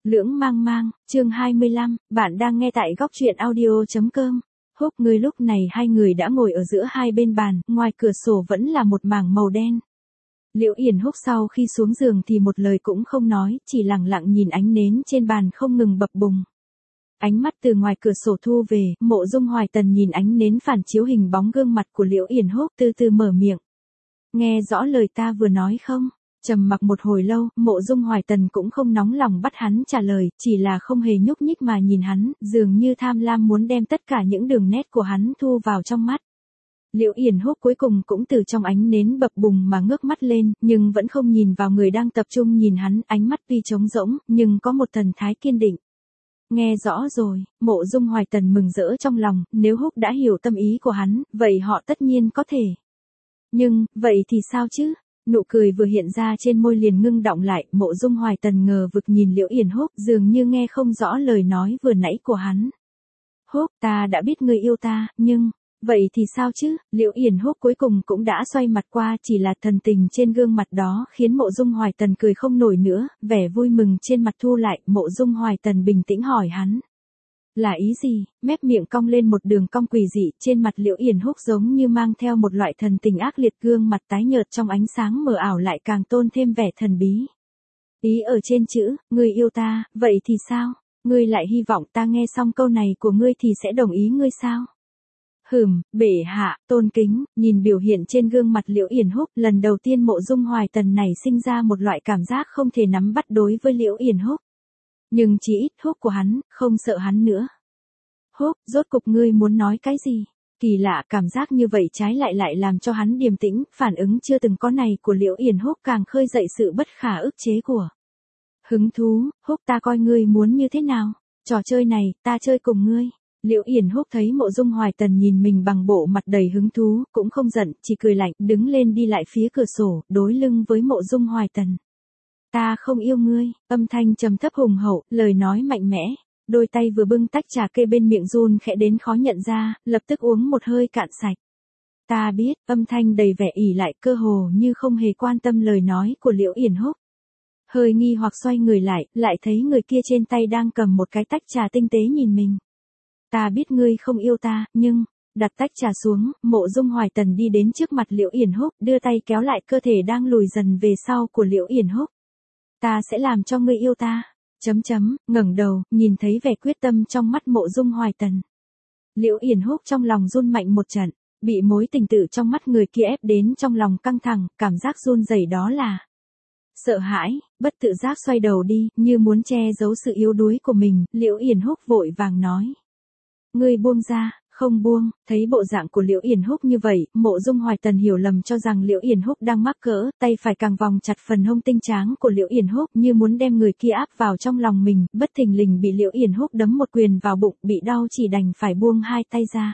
Lưỡng mang mang, chương 25, bạn đang nghe tại góc truyện audio.com. Húc ngươi lúc này hai người đã ngồi ở giữa hai bên bàn, ngoài cửa sổ vẫn là một mảng màu đen. Liễu Yển Húc sau khi xuống giường thì một lời cũng không nói, chỉ lặng lặng nhìn ánh nến trên bàn không ngừng bập bùng. Ánh mắt từ ngoài cửa sổ thu về, Mộ Dung Hoài Tần nhìn ánh nến phản chiếu hình bóng gương mặt của Liễu Yển Húc từ từ mở miệng. Nghe rõ lời ta vừa nói không? Trầm mặc một hồi lâu, Mộ Dung Hoài Tần cũng không nóng lòng bắt hắn trả lời, chỉ là không hề nhúc nhích mà nhìn hắn, dường như tham lam muốn đem tất cả những đường nét của hắn thu vào trong mắt. Liễu Yển Húc cuối cùng cũng từ trong ánh nến bập bùng mà ngước mắt lên, nhưng vẫn không nhìn vào người đang tập trung nhìn hắn, ánh mắt tuy trống rỗng, nhưng có một thần thái kiên định. Nghe rõ rồi, Mộ Dung Hoài Tần mừng rỡ trong lòng, nếu Húc đã hiểu tâm ý của hắn, vậy họ tất nhiên có thể. Nhưng, vậy thì sao chứ? Nụ cười vừa hiện ra trên môi liền ngưng đọng lại, Mộ Dung Hoài Tần ngờ vực nhìn Liễu Yển Húc, dường như nghe không rõ lời nói vừa nãy của hắn. Húc, ta đã biết ngươi yêu ta, nhưng, vậy thì sao chứ? Liễu Yển Húc cuối cùng cũng đã xoay mặt qua, chỉ là thần tình trên gương mặt đó khiến Mộ Dung Hoài Tần cười không nổi nữa, vẻ vui mừng trên mặt thu lại, Mộ Dung Hoài Tần bình tĩnh hỏi hắn. Là ý gì? Mép miệng cong lên một đường cong quỷ dị, trên mặt Liễu Yển Húc giống như mang theo một loại thần tình ác liệt, gương mặt tái nhợt trong ánh sáng mờ ảo lại càng tôn thêm vẻ thần bí. Ý ở trên chữ, ngươi yêu ta, vậy thì sao? Ngươi lại hy vọng ta nghe xong câu này của ngươi thì sẽ đồng ý ngươi sao? Bệ hạ, tôn kính, nhìn biểu hiện trên gương mặt Liễu Yển Húc, lần đầu tiên Mộ Dung Hoài Tần này sinh ra một loại cảm giác không thể nắm bắt đối với Liễu Yển Húc. Nhưng chỉ ít Húc của hắn, không sợ hắn nữa. Húc, rốt cục ngươi muốn nói cái gì? Kỳ lạ, cảm giác như vậy trái lại làm cho hắn điềm tĩnh, phản ứng chưa từng có này của Liễu Yển Húc càng khơi dậy sự bất khả ức chế của. Hứng thú, Húc ta coi ngươi muốn như thế nào? Trò chơi này, ta chơi cùng ngươi. Liễu Yển Húc thấy Mộ Dung Hoài Tần nhìn mình bằng bộ mặt đầy hứng thú, cũng không giận, chỉ cười lạnh, đứng lên đi lại phía cửa sổ, đối lưng với Mộ Dung Hoài Tần. Ta không yêu ngươi, âm thanh trầm thấp hùng hậu, lời nói mạnh mẽ. Đôi tay vừa bưng tách trà kê bên miệng run khẽ đến khó nhận ra, lập tức uống một hơi cạn sạch. Ta biết, âm thanh đầy vẻ ỉ lại, cơ hồ như không hề quan tâm lời nói của Liễu Yển Húc. Hơi nghi hoặc xoay người lại thấy người kia trên tay đang cầm một cái tách trà tinh tế nhìn mình. Ta biết ngươi không yêu ta, nhưng, đặt tách trà xuống, Mộ Dung Hoài Tần đi đến trước mặt Liễu Yển Húc, đưa tay kéo lại cơ thể đang lùi dần về sau của Liễu Yển Húc. Ta sẽ làm cho ngươi yêu ta. Ngẩng đầu, nhìn thấy vẻ quyết tâm trong mắt Mộ Dung Hoài Tần. Liễu Yển Húc trong lòng run mạnh một trận, bị mối tình tử trong mắt người kia ép đến trong lòng căng thẳng, cảm giác run rẩy đó là sợ hãi, bất tự giác xoay đầu đi, như muốn che giấu sự yếu đuối của mình, Liễu Yển Húc vội vàng nói. Ngươi buông ra. Không buông, thấy bộ dạng của Liễu Yển Húc như vậy, Mộ Dung Hoài Tần hiểu lầm cho rằng Liễu Yển Húc đang mắc cỡ, tay phải càng vòng chặt phần hông tinh tráng của Liễu Yển Húc như muốn đem người kia áp vào trong lòng mình, bất thình lình bị Liễu Yển Húc đấm một quyền vào bụng, bị đau chỉ đành phải buông hai tay ra.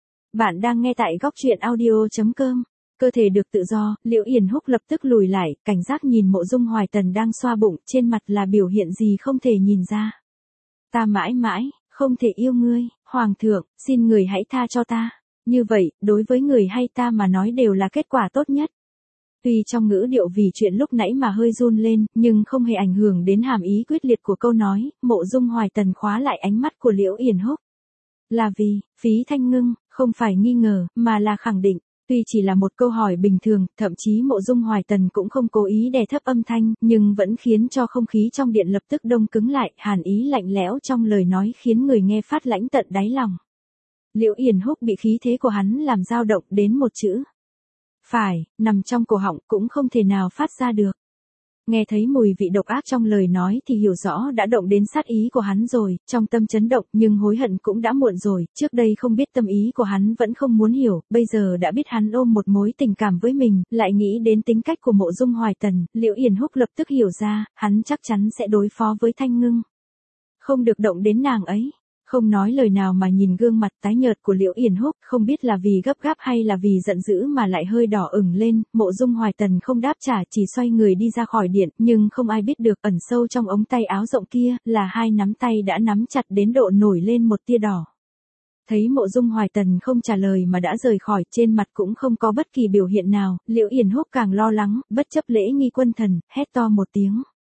Bạn đang nghe tại góc truyện audio.com. Cơ thể được tự do, Liễu Yển Húc lập tức lùi lại, cảnh giác nhìn Mộ Dung Hoài Tần đang xoa bụng, trên mặt là biểu hiện gì không thể nhìn ra. Ta mãi mãi không thể yêu ngươi, Hoàng thượng, xin người hãy tha cho ta. Như vậy, đối với người hay ta mà nói đều là kết quả tốt nhất. Tuy trong ngữ điệu vì chuyện lúc nãy mà hơi run lên, nhưng không hề ảnh hưởng đến hàm ý quyết liệt của câu nói, Mộ Dung Hoài Tần khóa lại ánh mắt của Liễu Yển Húc. Là vì, Phí Thanh Ngưng, không phải nghi ngờ, mà là khẳng định. Tuy chỉ là một câu hỏi bình thường, thậm chí Mộ Dung Hoài Tần cũng không cố ý đè thấp âm thanh, nhưng vẫn khiến cho không khí trong điện lập tức đông cứng lại, hàn ý lạnh lẽo trong lời nói khiến người nghe phát lãnh tận đáy lòng. Liễu Yển Húc bị khí thế của hắn làm dao động đến một chữ. Phải, nằm trong cổ họng cũng không thể nào phát ra được. Nghe thấy mùi vị độc ác trong lời nói thì hiểu rõ đã động đến sát ý của hắn rồi, trong tâm chấn động nhưng hối hận cũng đã muộn rồi, trước đây không biết tâm ý của hắn vẫn không muốn hiểu, bây giờ đã biết hắn ôm một mối tình cảm với mình, lại nghĩ đến tính cách của Mộ Dung Hoài Tần, Liễu Yển Húc lập tức hiểu ra, hắn chắc chắn sẽ đối phó với Thanh Ngưng. Không được động đến nàng ấy. Không nói lời nào mà nhìn gương mặt tái nhợt của Liễu Yển Húc, không biết là vì gấp gáp hay là vì giận dữ mà lại hơi đỏ ửng lên, Mộ Dung Hoài Tần không đáp trả, chỉ xoay người đi ra khỏi điện, nhưng không ai biết được ẩn sâu trong ống tay áo rộng kia, là hai nắm tay đã nắm chặt đến độ nổi lên một tia đỏ. Thấy Mộ Dung Hoài Tần không trả lời mà đã rời khỏi, trên mặt cũng không có bất kỳ biểu hiện nào, Liễu Yển Húc càng lo lắng, bất chấp lễ nghi quân thần, hét to một tiếng.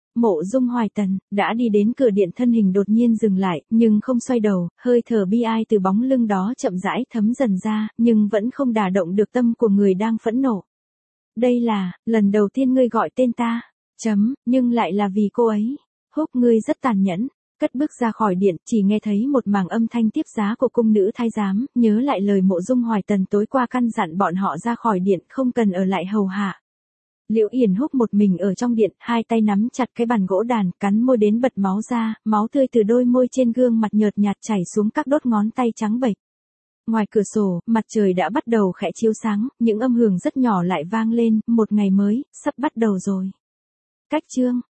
Mộ Dung Hoài Tần đã đi đến cửa điện, thân hình đột nhiên dừng lại, nhưng không xoay đầu, hơi thở bi ai từ bóng lưng đó chậm rãi thấm dần ra, nhưng vẫn không đả động được tâm của người đang phẫn nộ. Đây là lần đầu tiên ngươi gọi tên ta. Nhưng lại là vì cô ấy. Húc, ngươi rất tàn nhẫn. Cất bước ra khỏi điện, chỉ nghe thấy một mảng âm thanh tiếp giá của cung nữ thái giám, nhớ lại lời Mộ Dung Hoài Tần tối qua căn dặn bọn họ ra khỏi điện, không cần ở lại hầu hạ. Liễu Yển Húc một mình ở trong điện, hai tay nắm chặt cái bàn gỗ đàn, cắn môi đến bật máu ra, máu tươi từ đôi môi trên gương mặt nhợt nhạt chảy xuống các đốt ngón tay trắng bệch. Ngoài cửa sổ, mặt trời đã bắt đầu khẽ chiếu sáng, những âm hưởng rất nhỏ lại vang lên, một ngày mới sắp bắt đầu rồi. Cách chương